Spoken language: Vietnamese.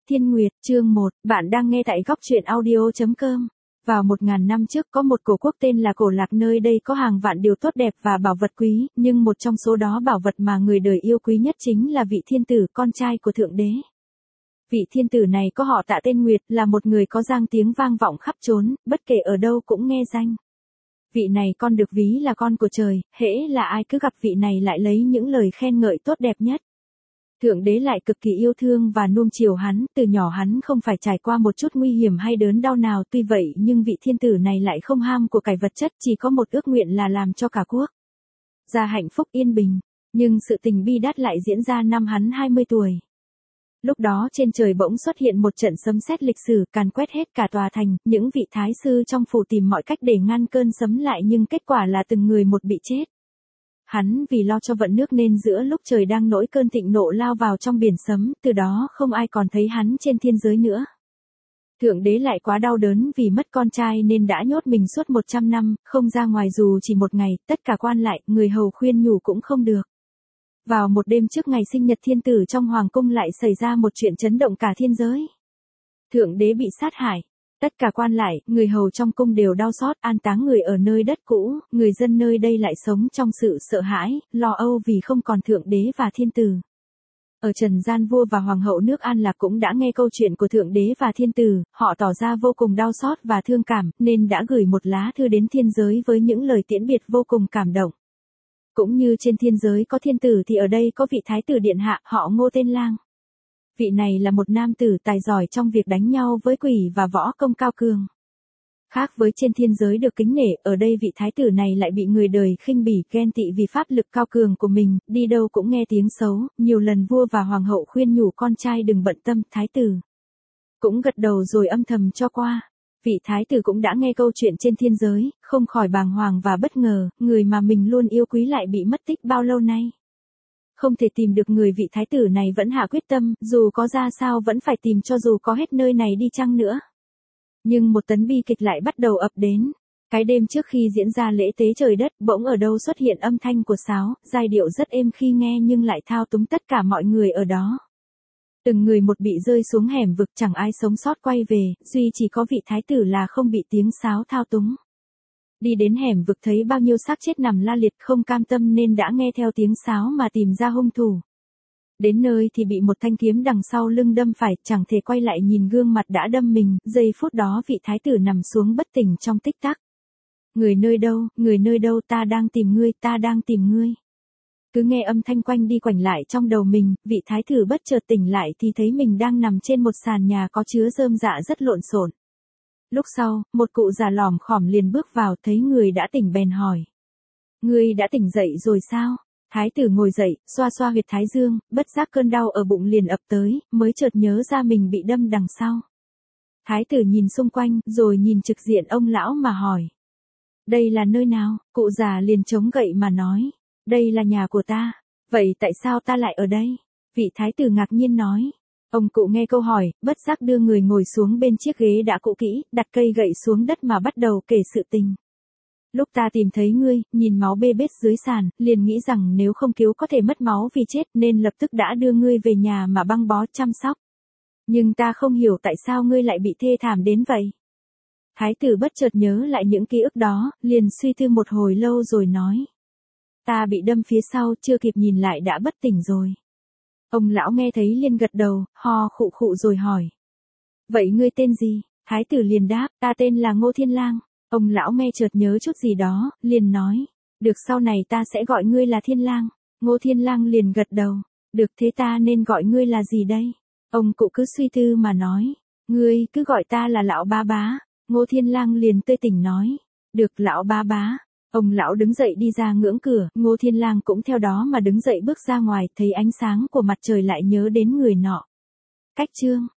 Thiên Nguyệt, chương 1, bạn đang nghe tại góc truyện audio.com. Vào 1000 năm trước có một cổ quốc tên là Cổ Lạc, nơi đây có hàng vạn điều tốt đẹp và bảo vật quý, nhưng một trong số đó bảo vật mà người đời yêu quý nhất chính là vị thiên tử, con trai của Thượng Đế. Vị thiên tử này có họ Tạ tên Nguyệt, là một người có danh tiếng vang vọng khắp chốn, bất kể ở đâu cũng nghe danh. Vị này con được ví là con của trời, hễ là ai cứ gặp vị này lại lấy những lời khen ngợi tốt đẹp nhất. Thượng Đế lại cực kỳ yêu thương và nuông chiều hắn, từ nhỏ hắn không phải trải qua một chút nguy hiểm hay đớn đau nào, tuy vậy nhưng vị thiên tử này lại không ham của cải vật chất, chỉ có một ước nguyện là làm cho cả quốc gia hạnh phúc yên bình. Nhưng sự tình bi đát lại diễn ra năm hắn 20 tuổi. Lúc đó trên trời bỗng xuất hiện một trận sấm sét lịch sử, càn quét hết cả tòa thành, những vị thái sư trong phủ tìm mọi cách để ngăn cơn sấm lại, nhưng kết quả là từng người một bị chết. Hắn vì lo cho vận nước nên giữa lúc trời đang nổi cơn thịnh nộ lao vào trong biển sấm, từ đó không ai còn thấy hắn trên thiên giới nữa. Thượng Đế lại quá đau đớn vì mất con trai nên đã nhốt mình suốt 100 năm, không ra ngoài dù chỉ một ngày, tất cả quan lại, người hầu khuyên nhủ cũng không được. Vào một đêm trước ngày sinh nhật thiên tử trong hoàng cung lại xảy ra một chuyện chấn động cả thiên giới. Thượng Đế bị sát hại. Tất cả quan lại, người hầu trong cung đều đau xót, an táng người ở nơi đất cũ, người dân nơi đây lại sống trong sự sợ hãi, lo âu vì không còn Thượng Đế và thiên tử. Ở trần gian vua và hoàng hậu nước An Lạc cũng đã nghe câu chuyện của Thượng Đế và thiên tử, họ tỏ ra vô cùng đau xót và thương cảm, nên đã gửi một lá thư đến thiên giới với những lời tiễn biệt vô cùng cảm động. Cũng như trên thiên giới có thiên tử thì ở đây có vị thái tử điện hạ, họ Ngô tên Lang. Vị này là một nam tử tài giỏi trong việc đánh nhau với quỷ và võ công cao cường. Khác với trên thiên giới được kính nể, ở đây vị thái tử này lại bị người đời khinh bỉ, ghen tị vì pháp lực cao cường của mình, đi đâu cũng nghe tiếng xấu, nhiều lần vua và hoàng hậu khuyên nhủ con trai đừng bận tâm, thái tử cũng gật đầu rồi âm thầm cho qua. Vị thái tử cũng đã nghe câu chuyện trên thiên giới, không khỏi bàng hoàng và bất ngờ, người mà mình luôn yêu quý lại bị mất tích bao lâu nay. Không thể tìm được người, vị thái tử này vẫn hạ quyết tâm, dù có ra sao vẫn phải tìm cho dù có hết nơi này đi chăng nữa. Nhưng một tấn bi kịch lại bắt đầu ập đến. Cái đêm trước khi diễn ra lễ tế trời đất, bỗng ở đâu xuất hiện âm thanh của sáo, giai điệu rất êm khi nghe nhưng lại thao túng tất cả mọi người ở đó. Từng người một bị rơi xuống hẻm vực, chẳng ai sống sót quay về, duy chỉ có vị thái tử là không bị tiếng sáo thao túng. Đi đến hẻm vực thấy bao nhiêu xác chết nằm la liệt, không cam tâm nên đã nghe theo tiếng sáo mà tìm ra hung thủ. Đến nơi thì bị một thanh kiếm đằng sau lưng đâm phải, chẳng thể quay lại nhìn gương mặt đã đâm mình, giây phút đó vị thái tử nằm xuống bất tỉnh trong tích tắc. Người nơi đâu, ta đang tìm ngươi, ta đang tìm ngươi. Cứ nghe âm thanh quanh đi quanh lại trong đầu mình, vị thái tử bất chợt tỉnh lại thì thấy mình đang nằm trên một sàn nhà có chứa rơm rạ rất lộn xộn. Lúc sau, một cụ già lòm khòm liền bước vào, thấy người đã tỉnh bèn hỏi. Ngươi đã tỉnh dậy rồi sao? Thái tử ngồi dậy, xoa xoa huyệt thái dương, bất giác cơn đau ở bụng liền ập tới, mới chợt nhớ ra mình bị đâm đằng sau. Thái tử nhìn xung quanh, rồi nhìn trực diện ông lão mà hỏi. Đây là nơi nào? Cụ già liền chống gậy mà nói. Đây là nhà của ta. Vậy tại sao ta lại ở đây? Vị thái tử ngạc nhiên nói. Ông cụ nghe câu hỏi, bất giác đưa người ngồi xuống bên chiếc ghế đã cũ kỹ, đặt cây gậy xuống đất mà bắt đầu kể sự tình. Lúc ta tìm thấy ngươi, nhìn máu bê bết dưới sàn, liền nghĩ rằng nếu không cứu có thể mất máu vì chết nên lập tức đã đưa ngươi về nhà mà băng bó chăm sóc. Nhưng ta không hiểu tại sao ngươi lại bị thê thảm đến vậy. Thái tử bất chợt nhớ lại những ký ức đó, liền suy tư một hồi lâu rồi nói. Ta bị đâm phía sau, chưa kịp nhìn lại đã bất tỉnh rồi. Ông lão nghe thấy liền gật đầu, ho khụ khụ rồi hỏi. Vậy ngươi tên gì? Thái tử liền đáp, ta tên là Ngô Thiên Lang. Ông lão nghe chợt nhớ chút gì đó, liền nói. Được, sau này ta sẽ gọi ngươi là Thiên Lang. Ngô Thiên Lang liền gật đầu. Được, thế ta nên gọi ngươi là gì đây? Ông cụ cứ suy tư mà nói. Ngươi cứ gọi ta là lão bá bá. Ngô Thiên Lang liền tươi tỉnh nói. Được, lão bá bá. Ông lão đứng dậy đi ra ngưỡng cửa, Ngô Thiên Lang cũng theo đó mà đứng dậy bước ra ngoài, thấy ánh sáng của mặt trời lại nhớ đến người nọ. Cách chương